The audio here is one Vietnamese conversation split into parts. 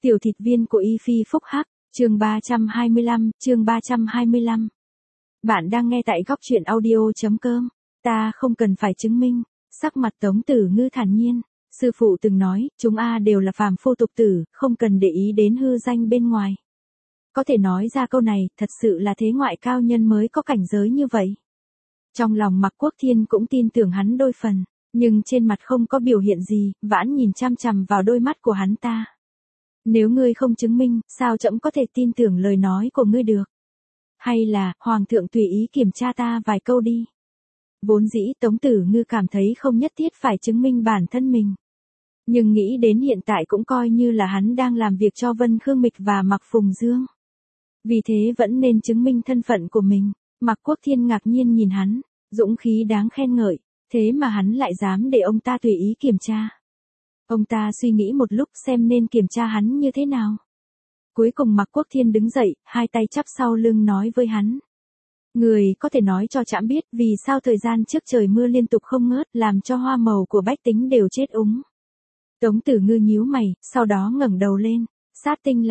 Tiểu thịt viên của Y Phi Phúc Hắc, chương 325. Bạn đang nghe tại góc truyện audio.com. Ta không cần phải chứng minh. Sắc mặt Tống Tử Ngư thản nhiên. Sư phụ từng nói, chúng đều là phàm phu tục tử, không cần để ý đến hư danh bên ngoài. Có thể nói ra câu này, thật sự là thế ngoại cao nhân mới có cảnh giới như vậy. Trong lòng Mạc Quốc Thiên cũng tin tưởng hắn đôi phần, nhưng trên mặt không có biểu hiện gì, Vãn nhìn chăm chằm vào đôi mắt của hắn ta. Nếu ngươi không chứng minh, sao trẫm có thể tin tưởng lời nói của ngươi được? Hay là, Hoàng thượng tùy ý kiểm tra ta vài câu đi. Vốn dĩ Tống Tử Ngư cảm thấy không nhất thiết phải chứng minh bản thân mình. Nhưng nghĩ đến hiện tại cũng coi như là hắn đang làm việc cho Vân Khương Mịch và Mạc Phùng Dương. Vì thế vẫn nên chứng minh thân phận của mình. Mạc Quốc Thiên ngạc nhiên nhìn hắn, dũng khí đáng khen ngợi, thế mà hắn lại dám để ông ta tùy ý kiểm tra. Ông ta suy nghĩ một lúc xem nên kiểm tra hắn như thế nào. Cuối cùng Mạc Quốc Thiên đứng dậy, hai tay chắp sau lưng nói với hắn. Người có thể nói cho trẫm biết vì sao thời gian trước trời mưa liên tục không ngớt làm cho hoa màu của bách tính đều chết úng. Tống Tử Ngư nhíu mày, sau đó ngẩng đầu lên. Sát tinh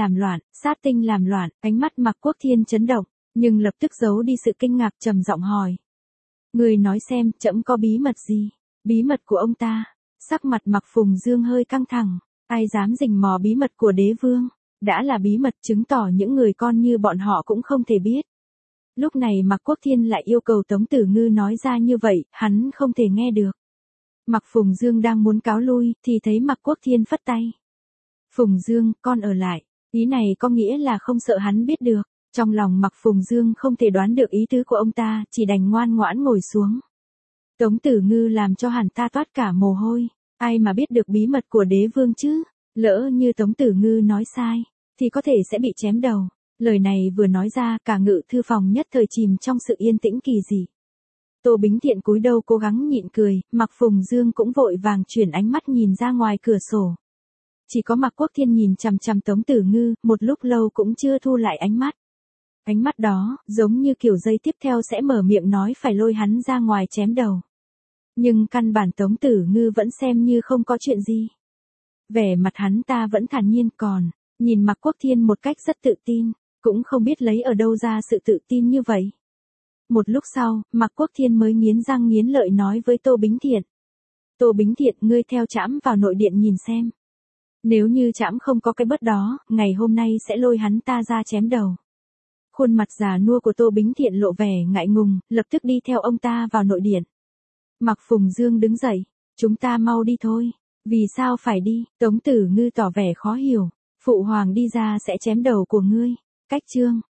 làm loạn, ánh mắt Mạc Quốc Thiên chấn động, nhưng lập tức giấu đi sự kinh ngạc trầm giọng hỏi. Người nói xem, trẫm có bí mật gì? Bí mật của ông ta. Sắc mặt Mạc Phùng Dương hơi căng thẳng, ai dám rình mò bí mật của đế vương, đã là bí mật chứng tỏ những người con như bọn họ cũng không thể biết. Lúc này Mạc Quốc Thiên lại yêu cầu Tống Tử Ngư nói ra như vậy, hắn không thể nghe được. Mạc Phùng Dương đang muốn cáo lui, thì thấy Mạc Quốc Thiên phất tay. Phùng Dương, con ở lại, ý này có nghĩa là không sợ hắn biết được. Trong lòng Mạc Phùng Dương không thể đoán được ý tứ của ông ta, chỉ đành ngoan ngoãn ngồi xuống. Tống Tử Ngư làm cho hắn ta toát cả mồ hôi, ai mà biết được bí mật của đế vương chứ, lỡ như Tống Tử Ngư nói sai, thì có thể sẽ bị chém đầu. Lời này vừa nói ra, cả ngự thư phòng nhất thời chìm trong sự yên tĩnh kỳ dị. Tô Bính Thiện cúi đầu cố gắng nhịn cười, Mạc Phùng Dương cũng vội vàng chuyển ánh mắt nhìn ra ngoài cửa sổ. Chỉ có Mạc Quốc Thiên nhìn chằm chằm Tống Tử Ngư, một lúc lâu cũng chưa thu lại ánh mắt. Ánh mắt đó, giống như kiểu giây tiếp theo sẽ mở miệng nói phải lôi hắn ra ngoài chém đầu. Nhưng căn bản Tống Tử Ngư vẫn xem như không có chuyện gì. Vẻ mặt hắn ta vẫn thản nhiên còn, nhìn Mạc Quốc Thiên một cách rất tự tin, cũng không biết lấy ở đâu ra sự tự tin như vậy. Một lúc sau, Mạc Quốc Thiên mới nghiến răng nghiến lợi nói với Tô Bính Thiện. Tô Bính Thiện, ngươi theo trẫm vào nội điện nhìn xem. Nếu như trẫm không có cái bớt đó, ngày hôm nay sẽ lôi hắn ta ra chém đầu. Khuôn mặt già nua của Tô Bính Thiện lộ vẻ ngại ngùng, lập tức đi theo ông ta vào nội điện. Mạc Phùng Dương đứng dậy, chúng ta mau đi thôi. Vì sao phải đi? Tống Tử Ngư tỏ vẻ khó hiểu. Phụ hoàng đi ra sẽ chém đầu của ngươi. Cách chương.